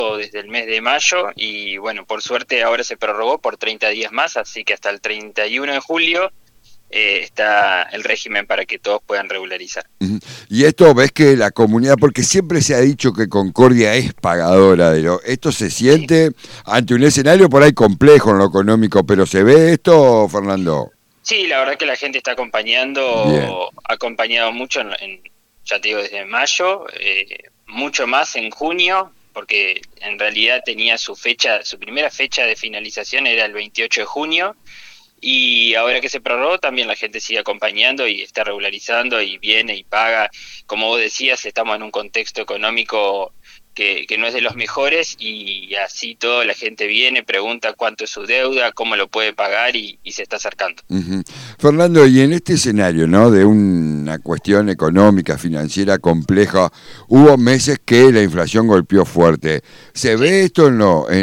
desde el mes de mayo y bueno, por suerte ahora se prorrogó por 30 días más, así que hasta el 31 de julio está el régimen para que todos puedan regularizar. Y esto ves que la comunidad, porque siempre se ha dicho que Concordia es pagadora esto se Sí. siente ante un escenario por ahí complejo en lo económico, pero ¿se ve esto, Fernando? Sí, la verdad que la gente está Bien. ha acompañado mucho ya te digo, desde mayo, mucho más en junio, porque en realidad tenía su primera fecha de finalización era el 28 de junio, y ahora que se prorrogó también la gente sigue acompañando y está regularizando y viene y paga. Como vos decías, estamos en un contexto económico que no es de los mejores y así toda la gente viene, pregunta cuánto es su deuda, cómo lo puede pagar y se está acercando. Uh-huh. Fernando, y en este escenario, ¿no?, de una cuestión económica, financiera compleja, hubo meses que la inflación golpeó fuerte. ¿Se Sí. ve esto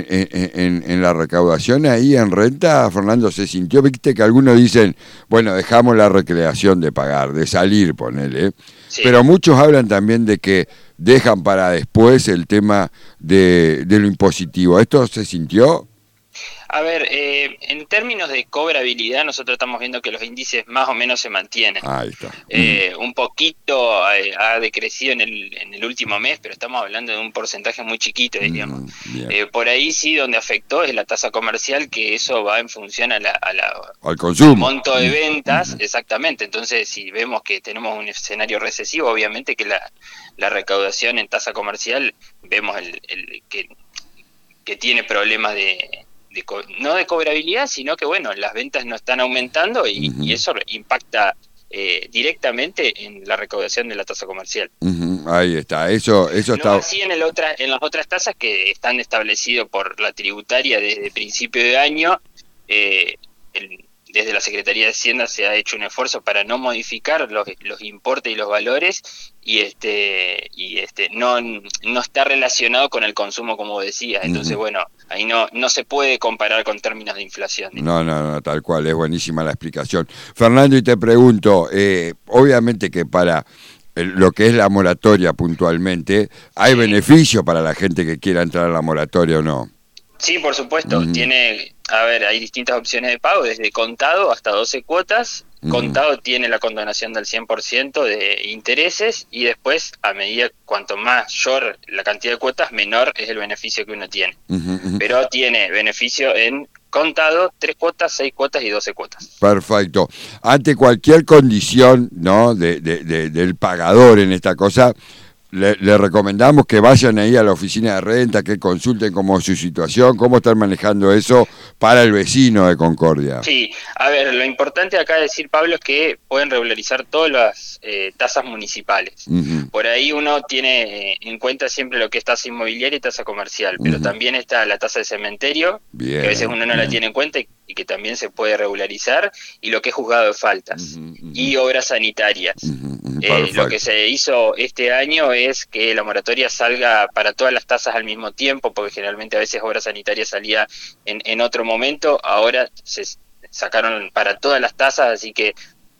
en la recaudación ahí en renta, Fernando? ¿Se sintió? Viste que algunos dicen, bueno, dejamos la recreación de pagar, de salir, ponele. Sí. Pero muchos hablan también de que dejan para después el tema de lo impositivo. ¿Esto se sintió? A ver, en términos de cobrabilidad, nosotros estamos viendo que los índices más o menos se mantienen. Ahí está. Uh-huh. Un poquito ha decrecido en el último mes, pero estamos hablando de un porcentaje muy chiquito, diríamos. Bien. Por ahí sí, donde afectó es la tasa comercial, que eso va en función Al al consumo. monto de ventas, Uh-huh. exactamente. Entonces, si vemos que tenemos un escenario recesivo, obviamente que la recaudación en tasa comercial, vemos que tiene problemas no de cobrabilidad, sino que bueno, las ventas no están aumentando y eso impacta directamente en la recaudación de la tasa comercial. Uh-huh. Ahí está, eso No está. así en las otras tasas que están establecidas por la tributaria desde principio de año. eh, Desde la Secretaría de Hacienda se ha hecho un esfuerzo para no modificar los importes y los valores y no está relacionado con el consumo, como decía. Entonces, Uh-huh. bueno, ahí no se puede comparar con términos de inflación. No, tal cual, es buenísima la explicación. Fernando, y te pregunto, obviamente que para lo que es la moratoria puntualmente, ¿hay Sí. beneficio para la gente que quiera entrar a la moratoria o no? Sí, por supuesto. Uh-huh. Hay distintas opciones de pago, desde contado hasta 12 cuotas. Uh-huh. Contado tiene la condonación del 100% de intereses y después, a medida cuanto mayor la cantidad de cuotas, menor es el beneficio que uno tiene. Uh-huh. Pero tiene beneficio en contado, 3 cuotas, 6 cuotas y 12 cuotas. Perfecto. Ante cualquier condición, ¿no?, del pagador en esta cosa, le recomendamos que vayan ahí a la oficina de renta, que consulten cómo es su situación, cómo están manejando eso para el vecino de Concordia. Sí, a ver, lo importante acá decir, Pablo, es que pueden regularizar todas las tasas municipales. Uh-huh. Por ahí uno tiene en cuenta siempre lo que es tasa inmobiliaria y tasa comercial, pero Uh-huh. también está la tasa de cementerio, que a veces Bien, uno no la tiene en cuenta y que también se puede regularizar, y lo que es juzgado de faltas, uh-huh. y obras sanitarias. Lo que se hizo este año es que la moratoria salga para todas las tasas al mismo tiempo, porque generalmente a veces obra sanitaria salía en otro momento, ahora se sacaron para todas las tasas, así que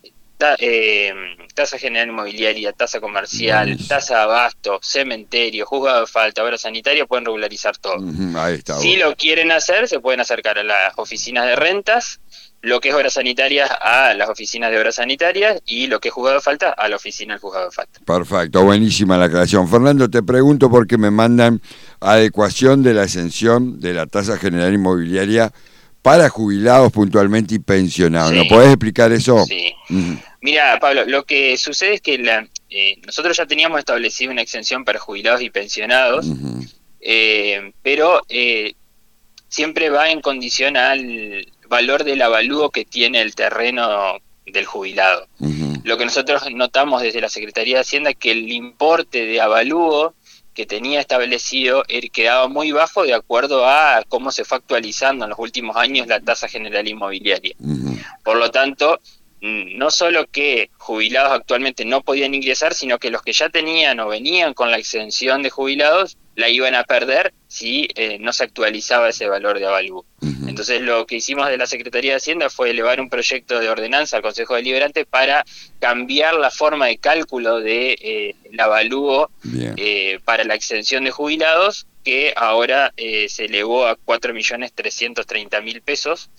tasa general inmobiliaria, tasa comercial, Buenísimo. tasa de abasto, cementerio, juzgado de falta, obra sanitaria, pueden regularizar todo. Uh-huh. Ahí está. Si lo quieren hacer, se pueden acercar a las oficinas de rentas, lo que es obras sanitarias a las oficinas de obras sanitarias y lo que es juzgado de falta a la oficina del juzgado de falta. Perfecto, buenísima la aclaración. Fernando, te pregunto porque me mandan adecuación de la exención de la tasa general inmobiliaria para jubilados puntualmente y pensionados. Sí. ¿No podés explicar eso? Sí. Uh-huh. Mira, Pablo, lo que sucede es que nosotros ya teníamos establecido una exención para jubilados y pensionados, Uh-huh. pero siempre va en condición al valor del avalúo que tiene el terreno del jubilado. Uh-huh. Lo que nosotros notamos desde la Secretaría de Hacienda es que el importe de avalúo que tenía establecido quedaba muy bajo de acuerdo a cómo se fue actualizando en los últimos años la tasa general inmobiliaria. Uh-huh. Por lo tanto, no solo que jubilados actualmente no podían ingresar, sino que los que ya tenían o venían con la exención de jubilados la iban a perder si no se actualizaba ese valor de avalúo. Uh-huh. Entonces lo que hicimos de la Secretaría de Hacienda fue elevar un proyecto de ordenanza al Consejo Deliberante para cambiar la forma de cálculo de el avalúo para la exención de jubilados que ahora se elevó a 4.330.000 pesos.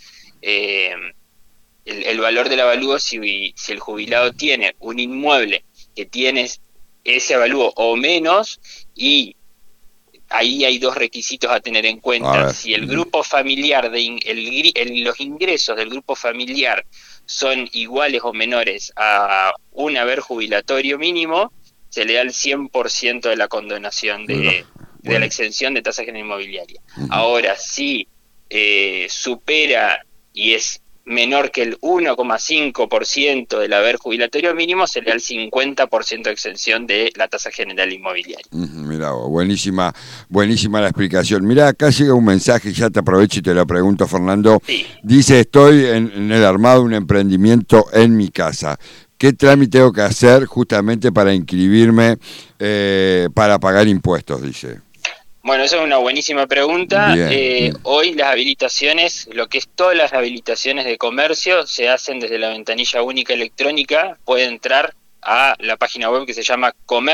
El valor del avalúo, si el jubilado tiene un inmueble que tiene ese avalúo o menos, y ahí hay dos requisitos a tener en cuenta. Si el grupo familiar, los ingresos del grupo familiar son iguales o menores a un haber jubilatorio mínimo, se le da el 100% de la condonación de la exención de tasa general inmobiliaria. Ahora, si supera y es menor que el 1,5% del haber jubilatorio mínimo, se le da el 50% de exención de la tasa general inmobiliaria. Mirá vos, buenísima la explicación. Mirá, acá llega un mensaje, ya te aprovecho y te lo pregunto, Fernando. Sí. Dice, estoy en el armado de un emprendimiento en mi casa. ¿Qué trámite tengo que hacer justamente para inscribirme para pagar impuestos? Dice. Bueno, esa es una buenísima pregunta. Bien. Hoy las habilitaciones, lo que es todas las habilitaciones de comercio, se hacen desde la ventanilla única electrónica. Puede entrar a la página web que se llama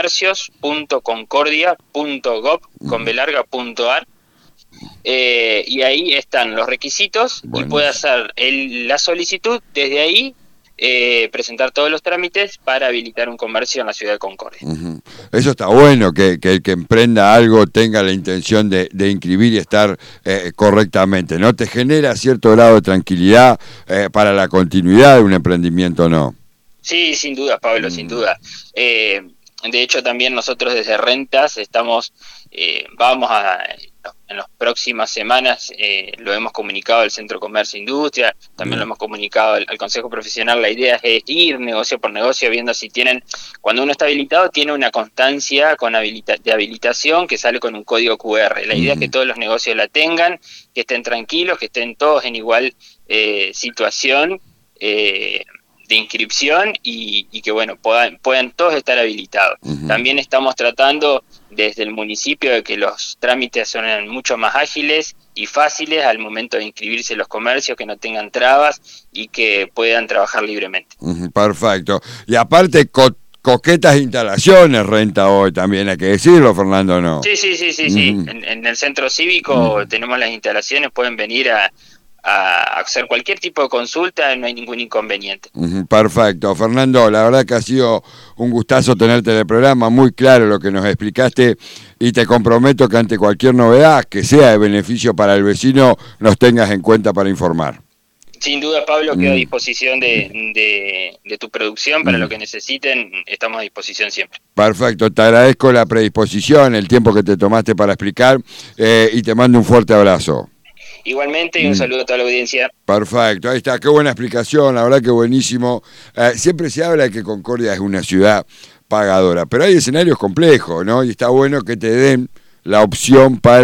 comercios.concordia.gov.ar y ahí están los requisitos. Buenísimo. Y puede hacer la solicitud desde ahí. Presentar todos los trámites para habilitar un comercio en la ciudad de Concordia. Eso está bueno, que el que emprenda algo tenga la intención de inscribir y estar correctamente, ¿no? Te genera cierto grado de tranquilidad para la continuidad de un emprendimiento, ¿no? Sí, sin duda, Pablo, sin duda. De hecho, también nosotros desde Rentas vamos en las próximas semanas, lo hemos comunicado al Centro Comercio e Industria, también lo hemos comunicado al Consejo Profesional. La idea es ir negocio por negocio, viendo si tienen, cuando uno está habilitado, tiene una constancia de habilitación que sale con un código QR. La idea es que todos los negocios la tengan, que estén tranquilos, que estén todos en igual situación de inscripción y que bueno puedan todos estar habilitados. También estamos tratando desde el municipio de que los trámites sean mucho más ágiles y fáciles al momento de inscribirse en los comercios, que no tengan trabas y que puedan trabajar libremente. Perfecto. Y aparte coquetas instalaciones renta hoy también, hay que decirlo, Fernando, ¿no? Sí. En el centro cívico tenemos las instalaciones, pueden venir a hacer cualquier tipo de consulta, no hay ningún inconveniente. Perfecto. Fernando, la verdad que ha sido un gustazo tenerte en el programa, muy claro lo que nos explicaste, y te comprometo que ante cualquier novedad que sea de beneficio para el vecino, nos tengas en cuenta para informar. Sin duda, Pablo, quedo a disposición de tu producción para lo que necesiten, estamos a disposición siempre. Perfecto, te agradezco la predisposición, el tiempo que te tomaste para explicar, y te mando un fuerte abrazo. Igualmente, y un saludo a toda la audiencia. Perfecto, ahí está, qué buena explicación, la verdad que buenísimo. Siempre se habla de que Concordia es una ciudad pagadora, pero hay escenarios complejos, ¿no? Y está bueno que te den la opción para